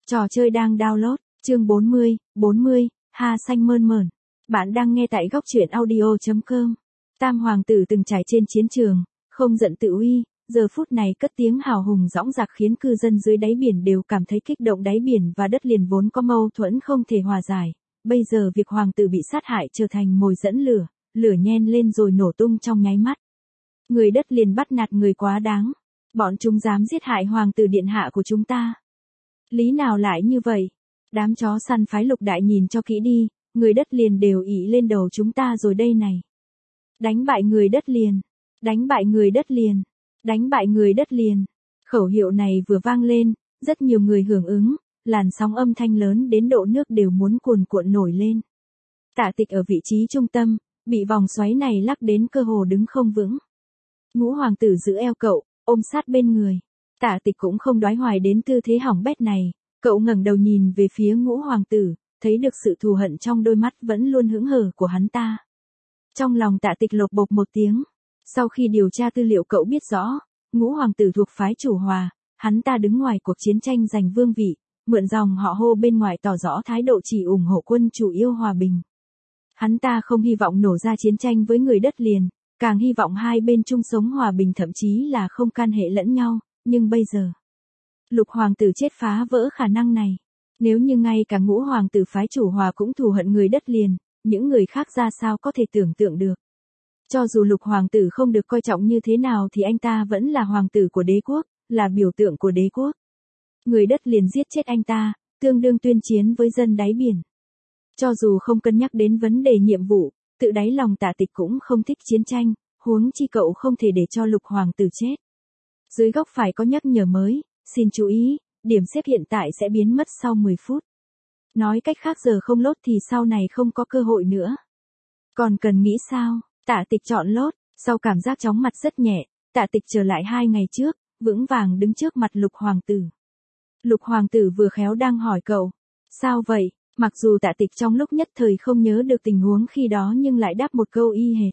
Trò chơi đang download, chương 40, ha xanh mơn mởn. Bạn đang nghe tại góc truyện audio.com. Tam hoàng tử từng trải trên chiến trường, không giận tự uy, giờ phút này cất tiếng hào hùng dõng dạc khiến cư dân dưới đáy biển đều cảm thấy kích động. Đáy biển và đất liền vốn có mâu thuẫn không thể hòa giải, bây giờ việc hoàng tử bị sát hại trở thành mồi dẫn lửa, lửa nhen lên rồi nổ tung trong nháy mắt. Người đất liền bắt nạt người quá đáng, bọn chúng dám giết hại hoàng tử điện hạ của chúng ta. Lý nào lại như vậy? Đám chó săn phái Lục Đại nhìn cho kỹ đi, người đất liền đều ỷ lên đầu chúng ta rồi đây này. Đánh bại người đất liền, đánh bại người đất liền, đánh bại người đất liền. Khẩu hiệu này vừa vang lên, rất nhiều người hưởng ứng, làn sóng âm thanh lớn đến độ nước đều muốn cuồn cuộn nổi lên. Tạ Tịch ở vị trí trung tâm, bị vòng xoáy này lắc đến cơ hồ đứng không vững. Ngũ hoàng tử giữ eo cậu, ôm sát bên người. Tạ Tịch cũng không đoái hoài đến tư thế hỏng bét này, cậu ngẩng đầu nhìn về phía Ngũ hoàng tử, thấy được sự thù hận trong đôi mắt vẫn luôn hững hờ của hắn ta. Trong lòng Tạ Tịch lột bột một tiếng, sau khi điều tra tư liệu cậu biết rõ, Ngũ hoàng tử thuộc phái Chủ Hòa, hắn ta đứng ngoài cuộc chiến tranh giành vương vị, mượn dòng họ Hô bên ngoài tỏ rõ thái độ chỉ ủng hộ quân chủ yêu hòa bình. Hắn ta không hy vọng nổ ra chiến tranh với người đất liền, càng hy vọng hai bên chung sống hòa bình, thậm chí là không can hệ lẫn nhau. Nhưng bây giờ, Lục hoàng tử chết phá vỡ khả năng này. Nếu như ngay cả Ngũ hoàng tử phái Chủ Hòa cũng thù hận người đất liền, những người khác ra sao có thể tưởng tượng được. Cho dù Lục hoàng tử không được coi trọng như thế nào thì anh ta vẫn là hoàng tử của đế quốc, là biểu tượng của đế quốc. Người đất liền giết chết anh ta, tương đương tuyên chiến với dân đáy biển. Cho dù không cân nhắc đến vấn đề nhiệm vụ, tự đáy lòng Tạ Tịch cũng không thích chiến tranh, huống chi cậu không thể để cho Lục hoàng tử chết. Dưới góc phải có nhắc nhở mới, xin chú ý, điểm xếp hiện tại sẽ biến mất sau 10 phút. Nói cách khác giờ không lốt thì sau này không có cơ hội nữa. Còn cần nghĩ sao? Tạ Tịch chọn lốt, sau cảm giác chóng mặt rất nhẹ, Tạ Tịch trở lại 2 ngày trước, vững vàng đứng trước mặt Lục hoàng tử. Lục hoàng tử vừa khéo đang hỏi cậu, sao vậy? Mặc dù Tạ Tịch trong lúc nhất thời không nhớ được tình huống khi đó nhưng lại đáp một câu y hệt.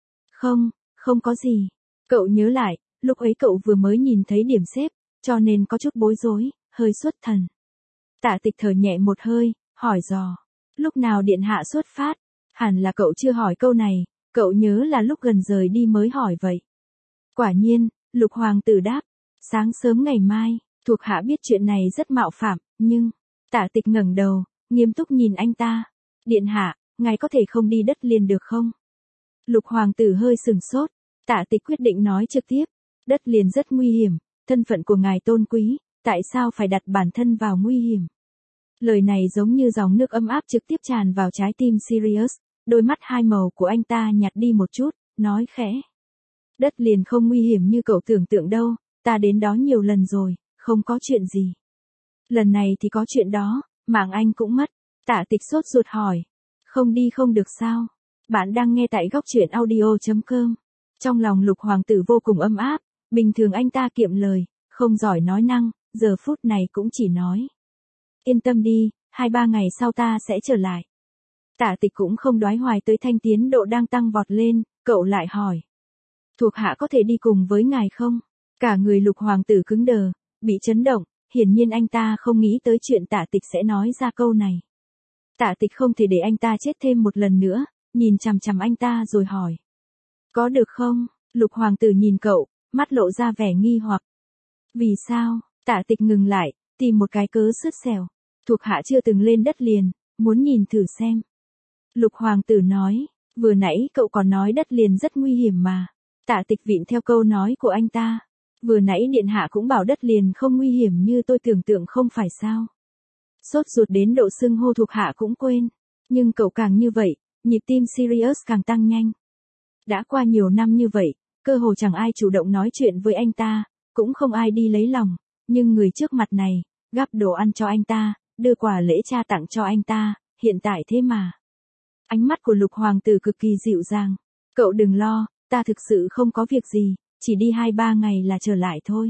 Không có gì. Cậu nhớ lại, lúc ấy cậu vừa mới nhìn thấy điểm xếp, cho nên có chút bối rối, hơi xuất thần. Tạ Tịch thở nhẹ một hơi, hỏi dò. Lúc nào điện hạ xuất phát? Hẳn là cậu chưa hỏi câu này, cậu nhớ là lúc gần rời đi mới hỏi vậy. Quả nhiên, Lục hoàng tử đáp. Sáng sớm ngày mai, thuộc hạ biết chuyện này rất mạo phạm, nhưng... Tạ Tịch ngẩng đầu, nghiêm túc nhìn anh ta. Điện hạ, ngài có thể không đi đất liền được không? Lục hoàng tử hơi sừng sốt. Tạ Tịch quyết định nói trực tiếp. Đất liền rất nguy hiểm, thân phận của ngài tôn quý, tại sao phải đặt bản thân vào nguy hiểm? Lời này giống như dòng nước ấm áp trực tiếp tràn vào trái tim Sirius, đôi mắt hai màu của anh ta nhạt đi một chút, nói khẽ. Đất liền không nguy hiểm như cậu tưởng tượng đâu, ta đến đó nhiều lần rồi, không có chuyện gì. Lần này thì có chuyện đó, mạng anh cũng mất. Tạ Tịch sốt ruột hỏi. Không đi không được sao? Bạn đang nghe tại góc truyện audio.com. Trong lòng Lục hoàng tử vô cùng ấm áp, bình thường anh ta kiệm lời, không giỏi nói năng, giờ phút này cũng chỉ nói. Yên tâm đi, 2-3 ngày sau ta sẽ trở lại. Tạ Tịch cũng không đoái hoài tới thanh tiến độ đang tăng vọt lên, cậu lại hỏi. Thuộc hạ có thể đi cùng với ngài không? Cả người Lục hoàng tử cứng đờ, bị chấn động, hiển nhiên anh ta không nghĩ tới chuyện Tạ Tịch sẽ nói ra câu này. Tạ Tịch không thể để anh ta chết thêm một lần nữa, nhìn chằm chằm anh ta rồi hỏi. Có được không? Lục hoàng tử nhìn cậu, mắt lộ ra vẻ nghi hoặc. Vì sao? Tạ Tịch ngừng lại, tìm một cái cớ sứt xẻo. Thuộc hạ chưa từng lên đất liền, muốn nhìn thử xem. Lục hoàng tử nói, vừa nãy cậu còn nói đất liền rất nguy hiểm mà. Tạ Tịch vịn theo câu nói của anh ta. Vừa nãy điện hạ cũng bảo đất liền không nguy hiểm như tôi tưởng tượng không phải sao? Sốt ruột đến độ xưng hô thuộc hạ cũng quên. Nhưng cậu càng như vậy, nhịp tim Sirius càng tăng nhanh. Đã qua nhiều năm như vậy, cơ hồ chẳng ai chủ động nói chuyện với anh ta, cũng không ai đi lấy lòng. Nhưng người trước mặt này, gắp đồ ăn cho anh ta, đưa quà lễ cha tặng cho anh ta, hiện tại thế mà. Ánh mắt của Lục hoàng tử cực kỳ dịu dàng. Cậu đừng lo, ta thực sự không có việc gì, chỉ đi 2-3 ngày là trở lại thôi.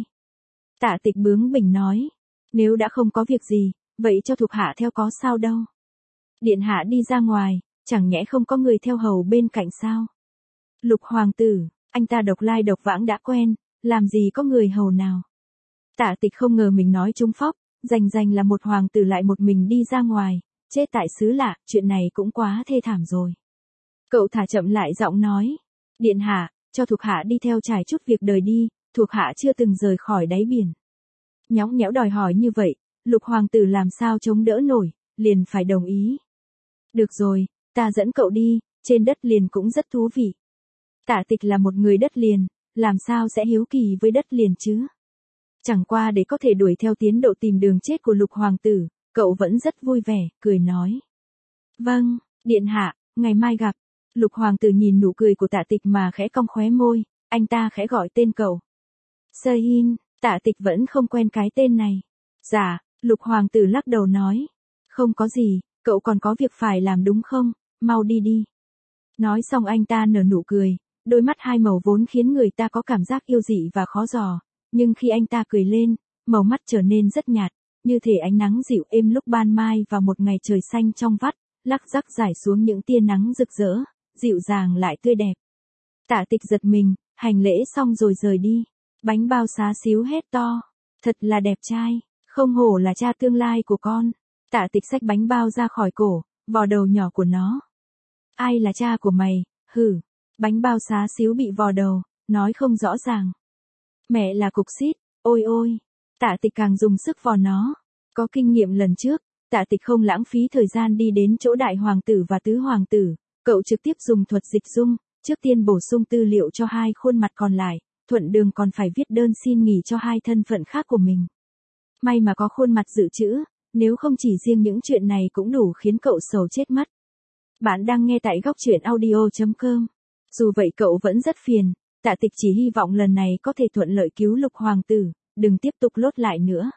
Tạ Tịch bướng bỉnh nói. Nếu đã không có việc gì, vậy cho thuộc hạ theo có sao đâu. Điện hạ đi ra ngoài, chẳng nhẽ không có người theo hầu bên cạnh sao? Lục hoàng tử, anh ta độc lai độc vãng đã quen, làm gì có người hầu nào. Tạ Tịch không ngờ mình nói trúng phóc, Rành là một hoàng tử lại một mình đi ra ngoài, chết tại xứ lạ, chuyện này cũng quá thê thảm rồi. Cậu thả chậm lại giọng nói. Điện hạ, cho thuộc hạ đi theo trải chút việc đời đi, thuộc hạ chưa từng rời khỏi đáy biển. Nhõng nhẽo đòi hỏi như vậy, Lục hoàng tử làm sao chống đỡ nổi, liền phải đồng ý. Được rồi, ta dẫn cậu đi, trên đất liền cũng rất thú vị. Tạ Tịch là một người đất liền, làm sao sẽ hiếu kỳ với đất liền chứ? Chẳng qua để có thể đuổi theo tiến độ tìm đường chết của Lục hoàng tử, cậu vẫn rất vui vẻ, cười nói. Vâng, điện hạ, ngày mai gặp. Lục hoàng tử nhìn nụ cười của Tạ Tịch mà khẽ cong khóe môi, anh ta khẽ gọi tên cậu. Sơ-hin, Tạ Tịch vẫn không quen cái tên này. Dạ, Lục hoàng tử lắc đầu nói. Không có gì, cậu còn có việc phải làm đúng không, mau đi đi. Nói xong anh ta nở nụ cười, đôi mắt hai màu vốn khiến người ta có cảm giác yêu dị và khó dò, nhưng khi anh ta cười lên, màu mắt trở nên rất nhạt, như thể ánh nắng dịu êm lúc ban mai vào một ngày trời xanh trong vắt, lắc rắc rải xuống những tia nắng rực rỡ, dịu dàng lại tươi đẹp. Tạ Tịch giật mình, hành lễ xong rồi rời đi. Bánh bao xá xíu hét to, thật là đẹp trai, không hổ là cha tương lai của con. Tạ Tịch xách bánh bao ra khỏi cổ, vò đầu nhỏ của nó. Ai là cha của mày, hử? Bánh bao xá xíu bị vò đầu, nói không rõ ràng. Mẹ là Cục Xít, ôi ôi. Tạ Tịch càng dùng sức vò nó. Có kinh nghiệm lần trước, Tạ Tịch không lãng phí thời gian đi đến chỗ đại hoàng tử và tứ hoàng tử, cậu trực tiếp dùng thuật dịch dung, trước tiên bổ sung tư liệu cho hai khuôn mặt còn lại, thuận đường còn phải viết đơn xin nghỉ cho hai thân phận khác của mình. May mà có khuôn mặt dự trữ, nếu không chỉ riêng những chuyện này cũng đủ khiến cậu sầu chết mất. Bạn đang nghe tại góc truyện audio.com. Dù vậy cậu vẫn rất phiền, Tạ Tịch chỉ hy vọng lần này có thể thuận lợi cứu Lục hoàng tử, đừng tiếp tục lốt lại nữa.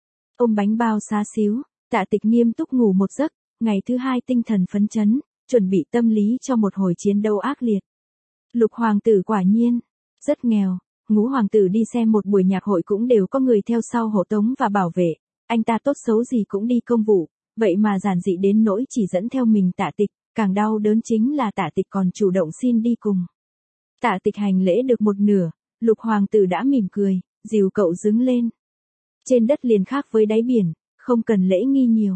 Ôm bánh bao xá xíu, Tạ Tịch nghiêm túc ngủ một giấc, ngày thứ hai tinh thần phấn chấn, chuẩn bị tâm lý cho một hồi chiến đấu ác liệt. Lục hoàng tử quả nhiên rất nghèo, Ngũ hoàng tử đi xem một buổi nhạc hội cũng đều có người theo sau hộ tống và bảo vệ, anh ta tốt xấu gì cũng đi công vụ, vậy mà giản dị đến nỗi chỉ dẫn theo mình Tạ Tịch, càng đau đớn chính là Tạ Tịch còn chủ động xin đi cùng. Tạ Tịch hành lễ được một nửa, Lục hoàng tử đã mỉm cười, dìu cậu đứng lên. Trên đất liền khác với đáy biển, không cần lễ nghi nhiều.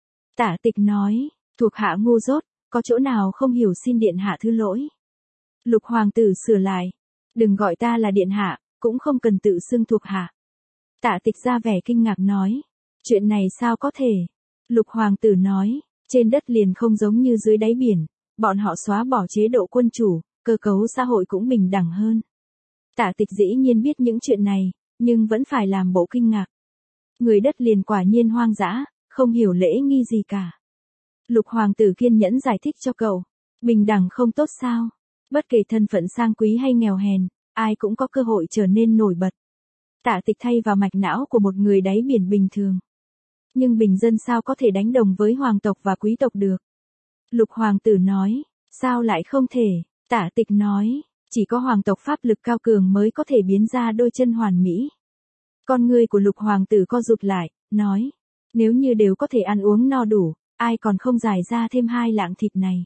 Tạ Tịch nói, thuộc hạ ngu dốt, có chỗ nào không hiểu xin điện hạ thứ lỗi. Lục hoàng tử sửa lại, đừng gọi ta là điện hạ, cũng không cần tự xưng thuộc hạ. Tạ Tịch ra vẻ kinh ngạc nói, chuyện này sao có thể? Lục hoàng tử nói, trên đất liền không giống như dưới đáy biển, bọn họ xóa bỏ chế độ quân chủ, cơ cấu xã hội cũng bình đẳng hơn. Tạ Tịch dĩ nhiên biết những chuyện này, nhưng vẫn phải làm bộ kinh ngạc. Người đất liền quả nhiên hoang dã, không hiểu lễ nghi gì cả. Lục hoàng tử kiên nhẫn giải thích cho cậu, bình đẳng không tốt sao? Bất kể thân phận sang quý hay nghèo hèn, ai cũng có cơ hội trở nên nổi bật. Tạ Tịch thay vào mạch não của một người đáy biển bình thường. Nhưng bình dân sao có thể đánh đồng với hoàng tộc và quý tộc được? Lục hoàng tử nói, sao lại không thể? Tạ Tịch nói, chỉ có hoàng tộc pháp lực cao cường mới có thể biến ra đôi chân hoàn mỹ. Con người của Lục hoàng tử co rụt lại, nói, nếu như đều có thể ăn uống no đủ, ai còn không giải ra thêm hai lạng thịt này?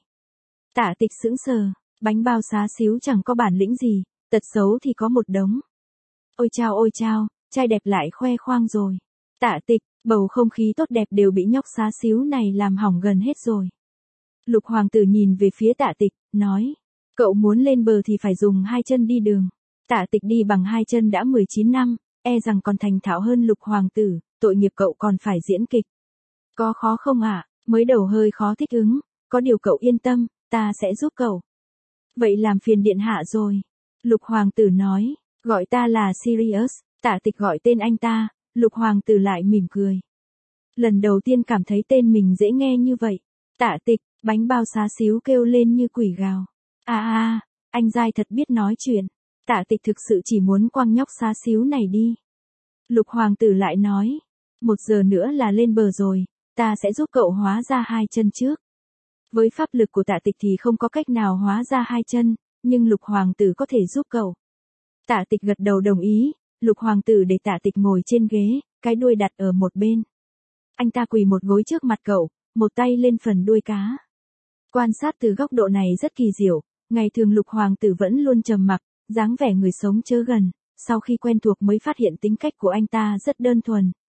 Tạ Tịch sững sờ, bánh bao xá xíu chẳng có bản lĩnh gì, tật xấu thì có một đống. Ôi chao, trai đẹp lại khoe khoang rồi. Tạ Tịch, bầu không khí tốt đẹp đều bị nhóc xá xíu này làm hỏng gần hết rồi. Lục hoàng tử nhìn về phía Tạ Tịch, nói, cậu muốn lên bờ thì phải dùng hai chân đi đường. Tạ Tịch đi bằng hai chân đã 19 năm, e rằng còn thành thạo hơn Lục hoàng tử, tội nghiệp cậu còn phải diễn kịch. Có khó không ạ? Mới đầu hơi khó thích ứng, có điều cậu yên tâm, ta sẽ giúp cậu. Vậy làm phiền điện hạ rồi. Lục hoàng tử nói, gọi ta là Sirius. Tạ Tịch gọi tên anh ta, Lục hoàng tử lại mỉm cười. Lần đầu tiên cảm thấy tên mình dễ nghe như vậy. Tạ Tịch, bánh bao xá xíu kêu lên như quỷ gào. Anh giai thật biết nói chuyện. Tạ Tịch thực sự chỉ muốn quăng nhóc xá xíu này đi. Lục hoàng tử lại nói, 1 giờ nữa là lên bờ rồi, ta sẽ giúp cậu hóa ra hai chân trước. Với pháp lực của Tạ Tịch thì không có cách nào hóa ra hai chân, nhưng Lục hoàng tử có thể giúp cậu. Tạ Tịch gật đầu đồng ý, Lục hoàng tử để Tạ Tịch ngồi trên ghế, cái đuôi đặt ở một bên. Anh ta quỳ một gối trước mặt cậu, một tay lên phần đuôi cá. Quan sát từ góc độ này rất kỳ diệu, ngày thường Lục hoàng tử vẫn luôn trầm mặc, dáng vẻ người sống chớ gần, sau khi quen thuộc mới phát hiện tính cách của anh ta rất đơn thuần,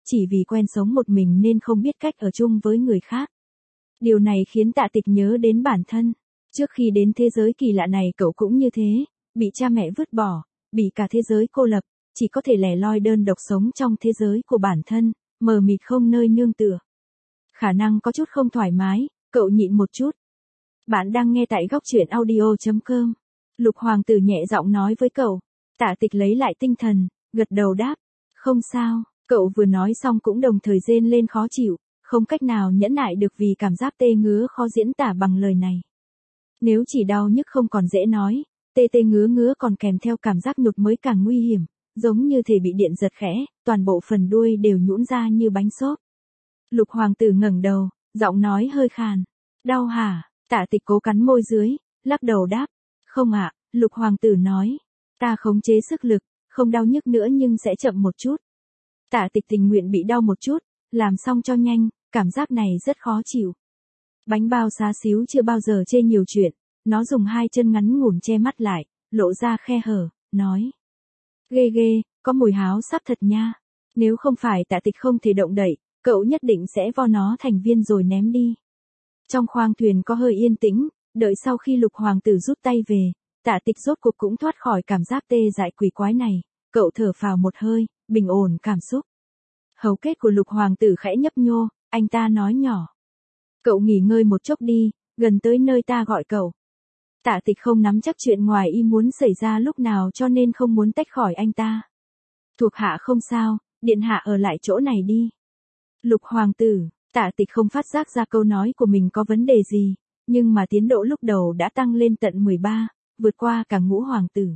chỉ vì quen sống một mình nên không biết cách ở chung với người khác. Điều này khiến Tạ Tịch nhớ đến bản thân. Trước khi đến thế giới kỳ lạ này cậu cũng như thế, bị cha mẹ vứt bỏ, bị cả thế giới cô lập, chỉ có thể lẻ loi đơn độc sống trong thế giới của bản thân, mờ mịt không nơi nương tựa. Khả năng có chút không thoải mái, cậu nhịn một chút. Bạn đang nghe tại góc truyện audio.com. Lục Hoàng tử nhẹ giọng nói với cậu. Tạ Tịch lấy lại tinh thần, gật đầu đáp. Không sao, cậu vừa nói xong cũng đồng thời rên lên khó chịu, không cách nào nhẫn nại được vì cảm giác tê ngứa khó diễn tả bằng lời này. Nếu chỉ đau nhức không còn dễ nói, tê tê ngứa ngứa còn kèm theo cảm giác nhột mới càng nguy hiểm, giống như thể bị điện giật khẽ, toàn bộ phần đuôi đều nhũn ra như bánh xốp. Lục Hoàng tử ngẩng đầu, giọng nói hơi khàn. Đau hả? Tạ Tịch cố cắn môi dưới, lắc đầu đáp. Không ạ, Lục Hoàng tử nói. Ta khống chế sức lực, không đau nhức nữa nhưng sẽ chậm một chút. Tạ Tịch tình nguyện bị đau một chút, làm xong cho nhanh, cảm giác này rất khó chịu. Bánh bao xá xíu chưa bao giờ chê nhiều chuyện, nó dùng hai chân ngắn ngủn che mắt lại, lộ ra khe hở, nói. Ghê ghê, có mùi háo sắc thật nha. Nếu không phải Tạ Tịch không thể động đậy, cậu nhất định sẽ vo nó thành viên rồi ném đi. Trong khoang thuyền có hơi yên tĩnh, đợi sau khi Lục Hoàng tử rút tay về, Tạ Tịch rốt cuộc cũng thoát khỏi cảm giác tê dại quỷ quái này, cậu thở phào một hơi, bình ổn cảm xúc. Hầu kết của Lục Hoàng tử khẽ nhấp nhô, anh ta nói nhỏ. Cậu nghỉ ngơi một chốc đi, gần tới nơi ta gọi cậu. Tạ Tịch không nắm chắc chuyện ngoài ý muốn xảy ra lúc nào cho nên không muốn tách khỏi anh ta. Thuộc hạ không sao, điện hạ ở lại chỗ này đi. Lục Hoàng tử, Tạ Tịch không phát giác ra câu nói của mình có vấn đề gì, nhưng mà tiến độ lúc đầu đã tăng lên tận 13, vượt qua cả ngũ hoàng tử.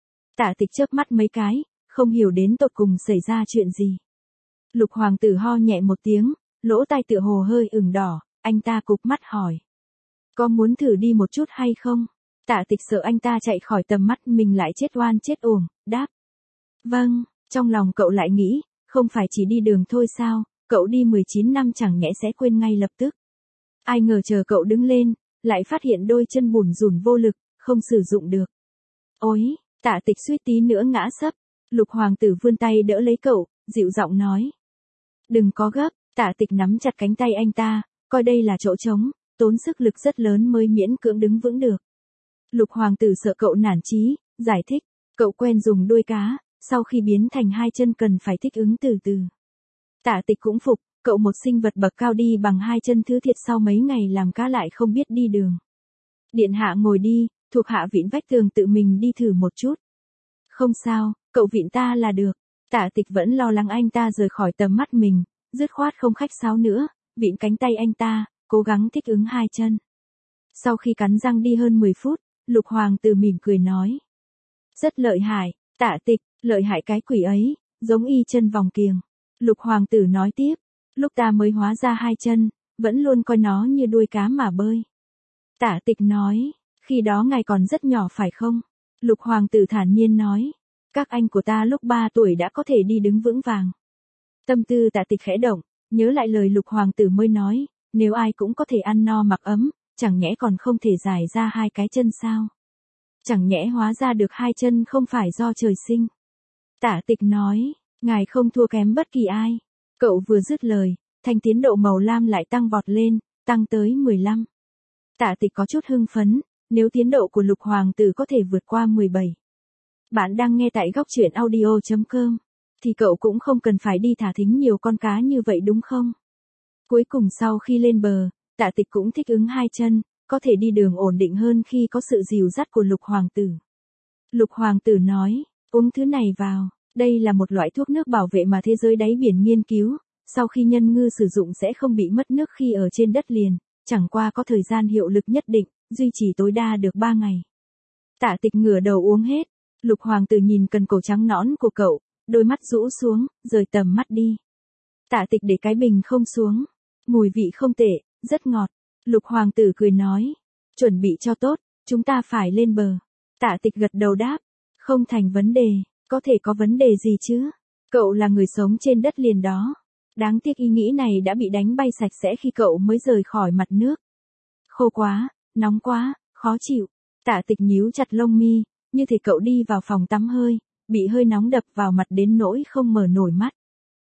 Tạ Tịch chớp mắt mấy cái, không hiểu đến tột cùng xảy ra chuyện gì. Lục Hoàng tử ho nhẹ một tiếng, lỗ tai tựa hồ hơi ửng đỏ, anh ta cụp mắt hỏi. Có muốn thử đi một chút hay không? Tạ Tịch sợ anh ta chạy khỏi tầm mắt mình lại chết oan chết uổng, đáp. Vâng, trong lòng cậu lại nghĩ, không phải chỉ đi đường thôi sao, cậu đi 19 năm chẳng nhẽ sẽ quên ngay lập tức. Ai ngờ chờ cậu đứng lên, lại phát hiện đôi chân bủn rủn vô lực, không sử dụng được. Ôi, Tạ Tịch suýt tí nữa ngã sấp. Lục Hoàng tử vươn tay đỡ lấy cậu, dịu giọng nói. Đừng có gấp, Tạ Tịch nắm chặt cánh tay anh ta, coi đây là chỗ trống, tốn sức lực rất lớn mới miễn cưỡng đứng vững được. Lục Hoàng tử sợ cậu nản chí, giải thích, cậu quen dùng đuôi cá, sau khi biến thành hai chân cần phải thích ứng từ từ. Tạ Tịch cũng phục, cậu một sinh vật bậc cao đi bằng hai chân thứ thiệt sau mấy ngày làm cá lại không biết đi đường. Điện hạ ngồi đi, thuộc hạ vịn vách tường tự mình đi thử một chút. Không sao, cậu vịn ta là được. Tạ Tịch vẫn lo lắng anh ta rời khỏi tầm mắt mình, dứt khoát không khách sáo nữa, vịn cánh tay anh ta, cố gắng thích ứng hai chân. Sau khi cắn răng đi hơn 10 phút, Lục Hoàng tử mỉm cười nói. Rất lợi hại, Tạ Tịch, lợi hại cái quỷ ấy, giống y chân vòng kiềng. Lục Hoàng tử nói tiếp, lúc ta mới hóa ra hai chân, vẫn luôn coi nó như đuôi cá mà bơi. Tạ Tịch nói, khi đó ngài còn rất nhỏ phải không? Lục Hoàng tử thản nhiên nói, các anh của ta lúc 3 tuổi đã có thể đi đứng vững vàng. Tâm tư Tạ Tịch khẽ động, nhớ lại lời Lục Hoàng tử mới nói, nếu ai cũng có thể ăn no mặc ấm, chẳng nhẽ còn không thể dài ra hai cái chân sao? Chẳng nhẽ hóa ra được hai chân không phải do trời sinh. Tạ Tịch nói, ngài không thua kém bất kỳ ai. Cậu vừa dứt lời, thanh tiến độ màu lam lại tăng vọt lên, tăng tới 15. Tạ Tịch có chút hưng phấn, nếu tiến độ của Lục Hoàng tử có thể vượt qua 17. Bạn đang nghe tại góc truyện audio.com, thì cậu cũng không cần phải đi thả thính nhiều con cá như vậy đúng không? Cuối cùng sau khi lên bờ, Tạ Tịch cũng thích ứng hai chân, có thể đi đường ổn định hơn khi có sự dìu dắt của Lục Hoàng tử. Lục Hoàng tử nói, uống thứ này vào, đây là một loại thuốc nước bảo vệ mà thế giới đáy biển nghiên cứu, sau khi nhân ngư sử dụng sẽ không bị mất nước khi ở trên đất liền, chẳng qua có thời gian hiệu lực nhất định, duy trì tối đa được 3 ngày. Tạ Tịch ngửa đầu uống hết, Lục Hoàng tử nhìn cần cổ trắng nõn của cậu, đôi mắt rũ xuống, rời tầm mắt đi. Tạ Tịch để cái bình không xuống, mùi vị không tệ, rất ngọt. Lục Hoàng tử cười nói, chuẩn bị cho tốt, chúng ta phải lên bờ. Tạ Tịch gật đầu đáp, không thành vấn đề, có thể có vấn đề gì chứ? Cậu là người sống trên đất liền đó. Đáng tiếc ý nghĩ này đã bị đánh bay sạch sẽ khi cậu mới rời khỏi mặt nước. Khô quá, nóng quá, khó chịu. Tạ Tịch nhíu chặt lông mi, như thể cậu đi vào phòng tắm hơi, bị hơi nóng đập vào mặt đến nỗi không mở nổi mắt.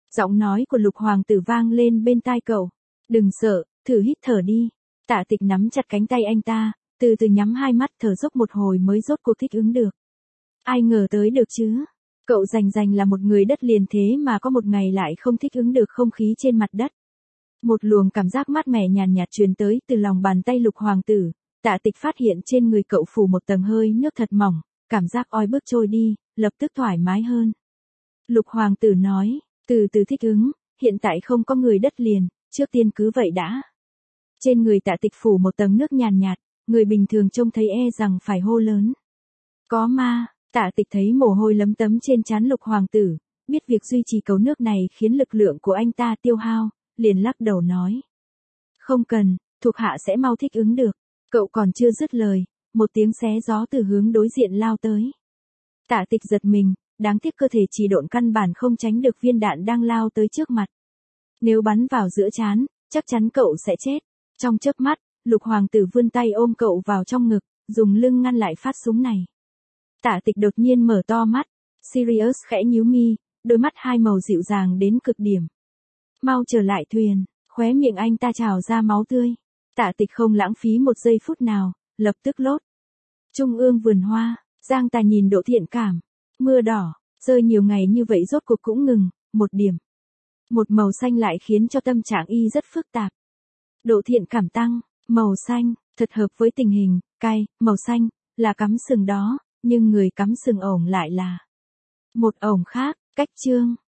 Giọng nói của Lục hoàng tử vang lên bên tai cậu. Đừng sợ, thử hít thở đi. Tạ Tịch nắm chặt cánh tay anh ta, từ từ nhắm hai mắt thở dốc một hồi mới rốt cuộc thích ứng được. Ai ngờ tới được chứ? Cậu rành là một người đất liền thế mà có một ngày lại không thích ứng được không khí trên mặt đất. Một luồng cảm giác mát mẻ nhàn nhạt truyền tới từ lòng bàn tay Lục hoàng tử. Tạ Tịch phát hiện trên người cậu phủ một tầng hơi nước thật mỏng, cảm giác oi bức trôi đi, lập tức thoải mái hơn. Lục hoàng tử nói, từ từ thích ứng, hiện tại không có người đất liền, trước tiên cứ vậy đã. Trên người Tạ Tịch phủ một tầng nước nhàn nhạt, người bình thường trông thấy e rằng phải hô lớn. Có ma. Tạ Tịch thấy mồ hôi lấm tấm trên trán Lục hoàng tử, biết việc duy trì cầu nước này khiến lực lượng của anh ta tiêu hao, liền lắc đầu nói. Không cần, thuộc hạ sẽ mau thích ứng được. Cậu còn chưa dứt lời, một tiếng xé gió từ hướng đối diện lao tới. Tạ Tịch giật mình, đáng tiếc cơ thể trì độn căn bản không tránh được viên đạn đang lao tới trước mặt. Nếu bắn vào giữa trán, chắc chắn cậu sẽ chết. Trong chớp mắt, Lục hoàng tử vươn tay ôm cậu vào trong ngực, dùng lưng ngăn lại phát súng này. Tạ Tịch đột nhiên mở to mắt, Sirius khẽ nhíu mi, đôi mắt hai màu dịu dàng đến cực điểm. Mau trở lại thuyền, khóe miệng anh ta trào ra máu tươi. Tạ Tịch không lãng phí một giây phút nào, lập tức lốt. Trung ương vườn hoa, Giang Tà nhìn Đỗ Thiện Cảm. Mưa đỏ, rơi nhiều ngày như vậy rốt cuộc cũng ngừng, một điểm. Một màu xanh lại khiến cho tâm trạng y rất phức tạp. Đỗ Thiện Cảm tăng, màu xanh, thật hợp với tình hình, cay, màu xanh, là cắm sừng đó, nhưng người cắm sừng ổng lại là một ổng khác, cách chương.